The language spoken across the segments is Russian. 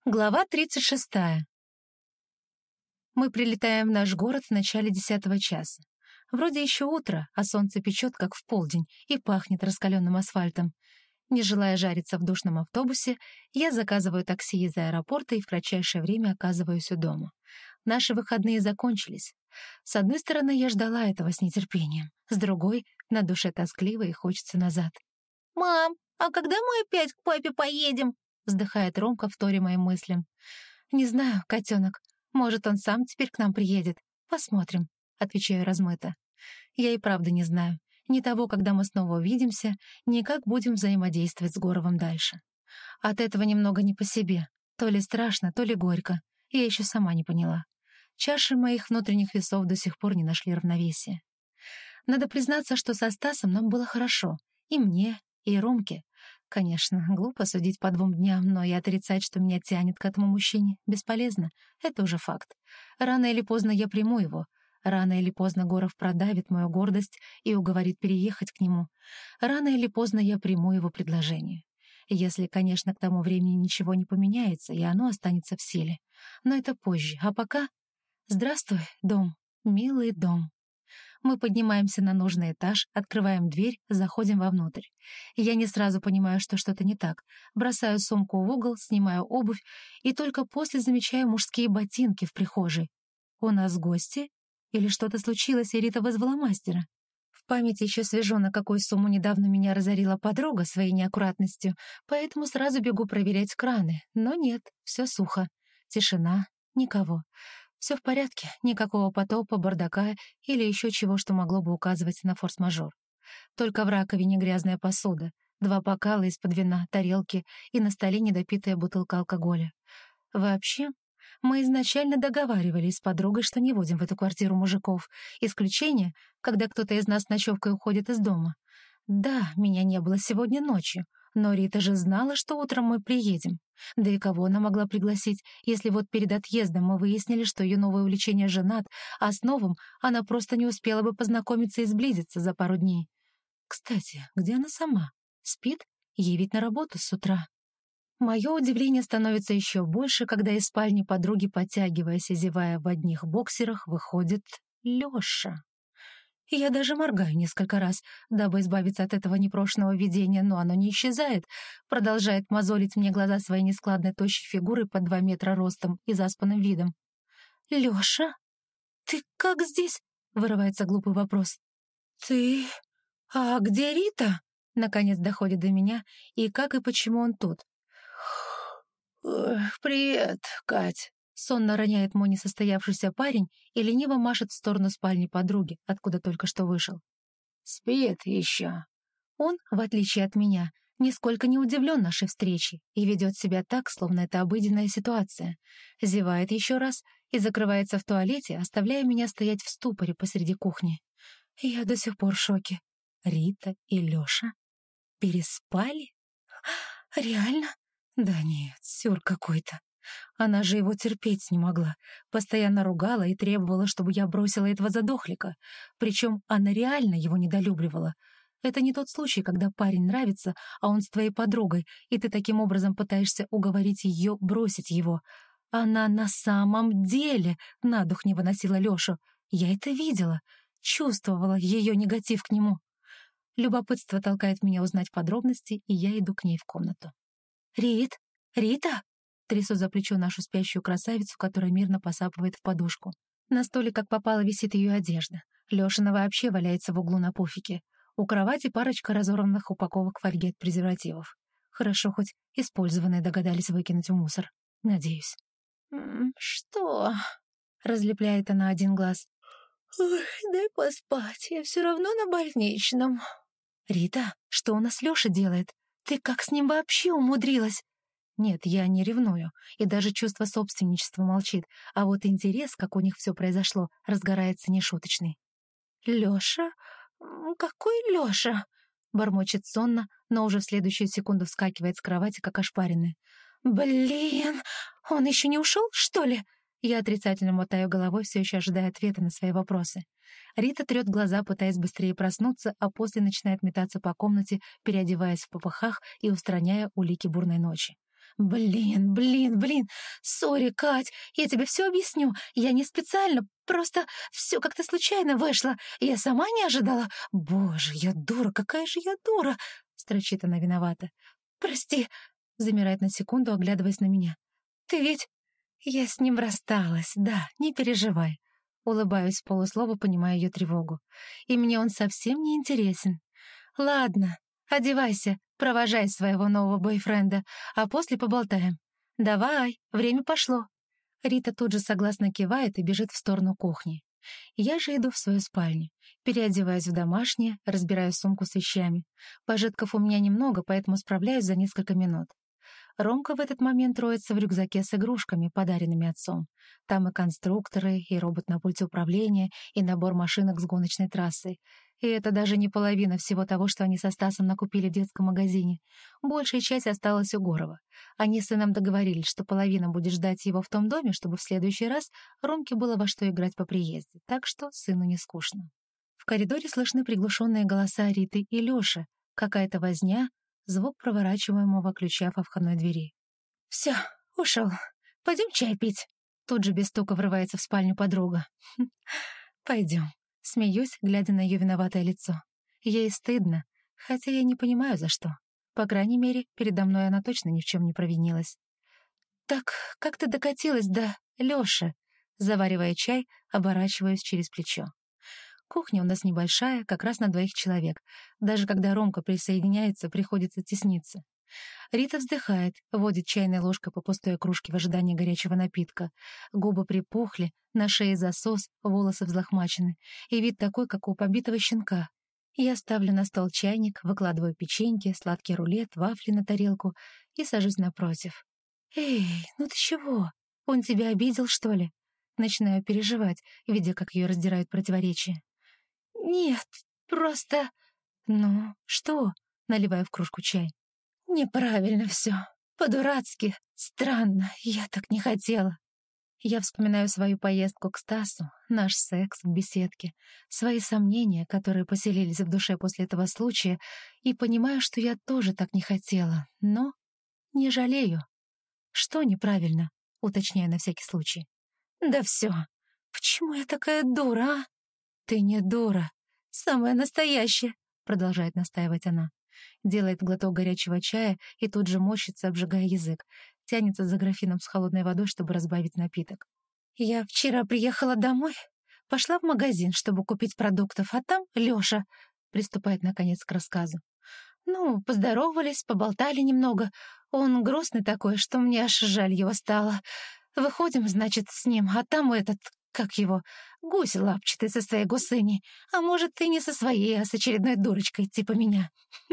Глава 36. Мы прилетаем в наш город в начале 10 часа. Вроде еще утро, а солнце печет, как в полдень, и пахнет раскаленным асфальтом. Не желая жариться в душном автобусе, я заказываю такси из аэропорта и в кратчайшее время оказываюсь у дома. Наши выходные закончились. С одной стороны, я ждала этого с нетерпением. С другой, на душе тоскливо и хочется назад. «Мам, а когда мы опять к папе поедем?» — вздыхает Ромка, вторя моим мыслям. «Не знаю, котенок. Может, он сам теперь к нам приедет. Посмотрим», — отвечаю размыто. Я и правда не знаю. Ни того, когда мы снова увидимся, ни как будем взаимодействовать с Горовым дальше. От этого немного не по себе. То ли страшно, то ли горько. Я еще сама не поняла. Чаши моих внутренних весов до сих пор не нашли равновесия. Надо признаться, что со Стасом нам было хорошо. И мне, и Ромке. Конечно, глупо судить по 2 дням, но и отрицать, что меня тянет к этому мужчине, бесполезно. Это уже факт. Рано или поздно я приму его. Рано или поздно Горов продавит мою гордость и уговорит переехать к нему. Рано или поздно я приму его предложение. Если, конечно, к тому времени ничего не поменяется, и оно останется в силе. Но это позже. А пока... Здравствуй, дом. Милый дом. Мы поднимаемся на нужный этаж, открываем дверь, заходим вовнутрь. Я не сразу понимаю, что что-то не так. Бросаю сумку в угол, снимаю обувь и только после замечаю мужские ботинки в прихожей. У нас гости? Или что-то случилось, и Рита вызвала мастера? В памяти еще свежо, на какую сумму недавно меня разорила подруга своей неаккуратностью, поэтому сразу бегу проверять краны. Но нет, все сухо. Тишина, никого. Все в порядке, никакого потопа, бардака или еще чего, что могло бы указывать на форс-мажор. Только в раковине грязная посуда, 2 бокала из-под вина, тарелки и на столе недопитая бутылка алкоголя. Вообще, мы изначально договаривались с подругой, что не водим в эту квартиру мужиков. Исключение, когда кто-то из нас с ночевкой уходит из дома. Да, меня не было сегодня ночью, но Рита же знала, что утром мы приедем. Да и кого она могла пригласить, если вот перед отъездом мы выяснили, что ее новое увлечение женат, а с новым она просто не успела бы познакомиться и сблизиться за пару дней. Кстати, где она сама? Спит? Ей ведь на работу с утра. Мое удивление становится еще больше, когда из спальни подруги, подтягиваясь и зевая в одних боксерах, выходит Леша. Я даже моргаю несколько раз, дабы избавиться от этого непрошенного видения, но оно не исчезает, продолжает мозолить мне глаза своей нескладной тощей фигурой под 2 метра ростом и заспанным видом. «Леша? Ты как здесь?» — вырывается глупый вопрос. «Ты... А где Рита?» — наконец доходит до меня, и как и почему он тут. «Привет, Кать», — сонно роняет мой несостоявшийся парень и лениво машет в сторону спальни подруги, откуда только что вышел. «Спит еще». Он, в отличие от меня, нисколько не удивлен нашей встречей и ведет себя так, словно это обыденная ситуация. Зевает еще раз и закрывается в туалете, оставляя меня стоять в ступоре посреди кухни. Я до сих пор в шоке. Рита и Леша переспали? Реально? Да нет, сюр какой-то. Она же его терпеть не могла. Постоянно ругала и требовала, чтобы я бросила этого задохлика. Причем она реально его недолюбливала. Это не тот случай, когда парень нравится, а он с твоей подругой, и ты таким образом пытаешься уговорить ее бросить его. Она на самом деле на дух не выносила Лешу. Я это видела, чувствовала ее негатив к нему. Любопытство толкает меня узнать подробности, и я иду к ней в комнату. «Рит? Рита?» Трясу за плечо нашу спящую красавицу, которая мирно посапывает в подушку. На столе, как попало, висит ее одежда. Лешина вообще валяется в углу на пуфике. У кровати парочка разорванных упаковок фольги от презервативов. Хорошо, хоть использованные догадались выкинуть в мусор. Надеюсь. «Что?» — разлепляет она один глаз. «Ой, дай поспать, я все равно на больничном». «Рита, что у нас Леша делает? Ты как с ним вообще умудрилась?» Нет, я не ревную, и даже чувство собственничества молчит, а вот интерес, как у них все произошло, разгорается нешуточный. «Леша? Какой Леша?» Бормочет сонно, но уже в следующую секунду вскакивает с кровати, как ошпаренный. «Блин, он еще не ушел, что ли?» Я отрицательно мотаю головой, все еще ожидая ответа на свои вопросы. Рита трет глаза, пытаясь быстрее проснуться, а после начинает метаться по комнате, переодеваясь в попыхах и устраняя улики бурной ночи. Блин. Сори, Кать, я тебе все объясню. Я не специально, просто все как-то случайно вышло. Я сама не ожидала. Боже, я дура, какая же я дура!» Строчит она виновата. «Прости», — замирает на секунду, оглядываясь на меня. «Ты ведь...» «Я с ним рассталась, да, не переживай». Улыбаюсь в полуслова, понимая ее тревогу. «И мне он совсем не интересен. Ладно, одевайся, провожай своего нового бойфренда, а после поболтаем. Давай, время пошло». Рита тут же согласно кивает и бежит в сторону кухни. Я же иду в свою спальню, переодеваюсь в домашнее, разбираю сумку с вещами. Пожитков у меня немного, поэтому справляюсь за несколько минут. Ромка в этот момент роется в рюкзаке с игрушками, подаренными отцом. Там и конструкторы, и робот на пульте управления, и набор машинок с гоночной трассой. И это даже не половина всего того, что они со Стасом накупили в детском магазине. Большая часть осталась у Горова. Они с сыном договорились, что половина будет ждать его в том доме, чтобы в следующий раз Ромке было во что играть по приезде. Так что сыну не скучно. В коридоре слышны приглушенные голоса Риты и Лёши, какая-то возня, звук проворачиваемого ключа во входной двери. «Все, ушел. Пойдем чай пить». Тут же без стука врывается в спальню подруга. «Пойдем». Смеюсь, глядя на ее виноватое лицо. Ей стыдно, хотя я не понимаю, за что. По крайней мере, передо мной она точно ни в чем не провинилась. «Так, как ты докатилась до Лёши?» Заваривая чай, оборачиваюсь через плечо. Кухня у нас небольшая, как раз на 2 человек. Даже когда Ромка присоединяется, приходится тесниться. Рита вздыхает, водит чайной ложкой по пустой кружке в ожидании горячего напитка. Губы припухли, на шее засос, волосы взлохмачены. И вид такой, как у побитого щенка. Я ставлю на стол чайник, выкладываю печеньки, сладкий рулет, вафли на тарелку и сажусь напротив. «Эй, ну ты чего? Он тебя обидел, что ли?» Начинаю переживать, видя, как ее раздирают противоречия. «Нет, просто...» «Ну, что?» — наливаю в кружку чай. «Неправильно все. По-дурацки. Странно. Я так не хотела». Я вспоминаю свою поездку к Стасу, наш секс в беседке, свои сомнения, которые поселились в душе после этого случая, и понимаю, что я тоже так не хотела, но не жалею. «Что неправильно?» — уточняю на всякий случай. «Да все. Почему я такая дура, а?» «Ты не дура. Самая настоящая», — продолжает настаивать она. Делает глоток горячего чая и тут же морщится, обжигая язык. Тянется за графином с холодной водой, чтобы разбавить напиток. «Я вчера приехала домой, пошла в магазин, чтобы купить продуктов, а там Лёша», — приступает, наконец, к рассказу. «Ну, поздоровались, поболтали немного. Он грустный такой, что мне аж жаль его стало. Выходим, значит, с ним, а там этот, как его, гусь лапчатый со своей гусыней. А может, и не со своей, а с очередной дурочкой, типа меня.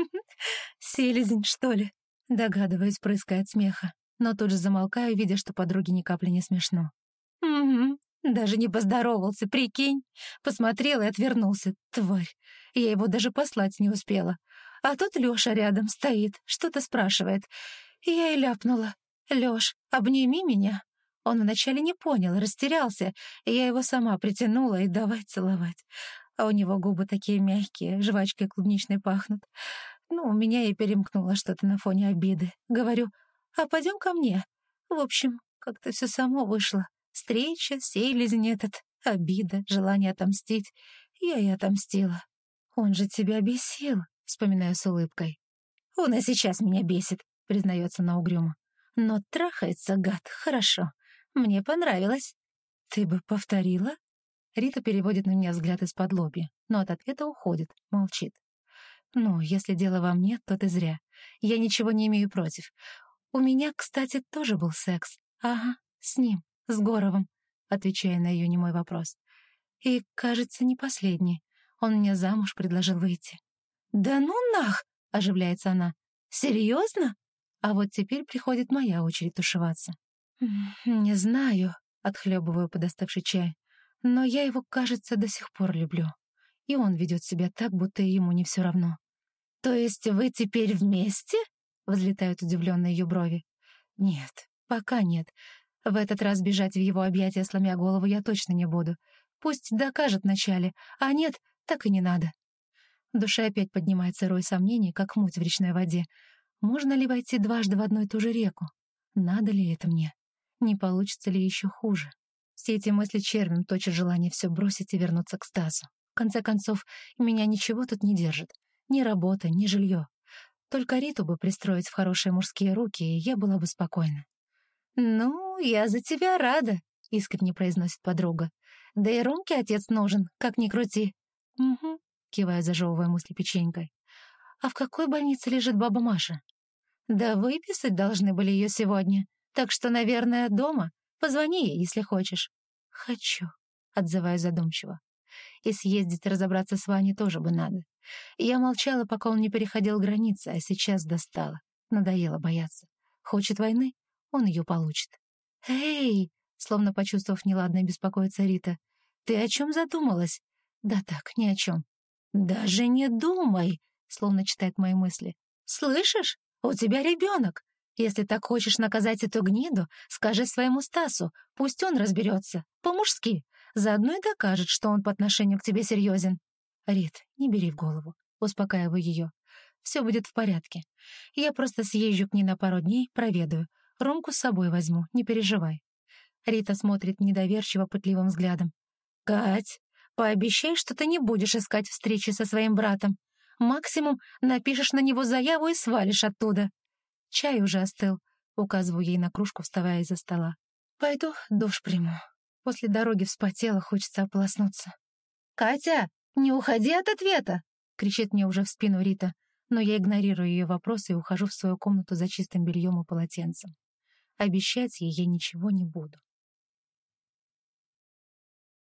Селезень, что ли?» Догадываюсь, прыская от смеха. Но тут же замолкаю, видя, что подруге ни капли не смешно. «Угу, даже не поздоровался, прикинь. Посмотрел и отвернулся, тварь. Я его даже послать не успела. А тут Лёша рядом стоит, что-то спрашивает. Я и ляпнула. «Лёш, обними меня». Он вначале не понял, растерялся, и я его сама притянула и давай целовать. А у него губы такие мягкие, жвачкой клубничной пахнут. Ну, у меня и перемкнуло что-то на фоне обиды. Говорю, а пойдем ко мне. В общем, как-то все само вышло. Встреча, селезень этот, обида, желание отомстить. Я и отомстила. «Он же тебя бесил», — вспоминаю с улыбкой. «Он и сейчас меня бесит», — признается она угрюмо. «Но трахается, гад, хорошо. Мне понравилось». «Ты бы повторила?» Рита переводит на меня взгляд из-под лобья, но от ответа уходит, молчит. «Ну, если дело во мне, то ты зря. Я ничего не имею против. У меня, кстати, тоже был секс. Ага, с ним, с Горовым», отвечая на ее немой вопрос. «И, кажется, не последний. Он мне замуж предложил выйти». «Да ну нах!» — оживляется она. «Серьезно?» А вот теперь приходит моя очередь тушеваться. «Не знаю», — отхлебываю подостывший чай, «но я его, кажется, до сих пор люблю. И он ведет себя так, будто ему не все равно». «То есть вы теперь вместе?» — взлетают удивленные ее брови. «Нет, пока нет. В этот раз бежать в его объятия, сломя голову, я точно не буду. Пусть докажет вначале, а нет, так и не надо». В душе опять поднимается рой сомнений, как муть в речной воде. Можно ли войти дважды в одну и ту же реку? Надо ли это мне? Не получится ли еще хуже? Все эти мысли червем точат желание все бросить и вернуться к Стасу. В конце концов, меня ничего тут не держит. Ни работа, ни жилье. Только Риту бы пристроить в хорошие мужские руки, и я была бы спокойна. «Ну, я за тебя рада», — искренне произносит подруга. «Да и Ромке отец нужен, как ни крути». «Угу», — кивая, зажевывая мысли печенькой. «А в какой больнице лежит баба Маша?» «Да выписать должны были ее сегодня, так что, наверное, дома. Позвони ей, если хочешь». «Хочу», — отзываюсь задумчиво. И съездить разобраться с Ваней тоже бы надо. Я молчала, пока он не переходил границы, а сейчас достала. Надоело бояться. Хочет войны? Он ее получит. «Эй!» — словно почувствовав неладное, беспокоится Рита. «Ты о чем задумалась?» «Да так, ни о чем». «Даже не думай!» — словно читает мои мысли. «Слышишь? У тебя ребенок. Если так хочешь наказать эту гниду, скажи своему Стасу, пусть он разберется, по-мужски. Заодно и докажет, что он по отношению к тебе серьезен». «Рит, не бери в голову», — успокаиваю ее. «Все будет в порядке. Я просто съезжу к ней на пару дней, проведаю. Ромку с собой возьму, не переживай». Рита смотрит недоверчиво, пытливым взглядом. «Кать, пообещай, что ты не будешь искать встречи со своим братом. Максимум напишешь на него заяву и свалишь оттуда». «Чай уже остыл», — указываю ей на кружку, вставая из-за стола. «Пойду душ приму. После дороги вспотела, хочется ополоснуться». «Катя, не уходи от ответа!» — кричит мне уже в спину Рита, но я игнорирую ее вопрос и ухожу в свою комнату за чистым бельем и полотенцем. Обещать ей я ничего не буду.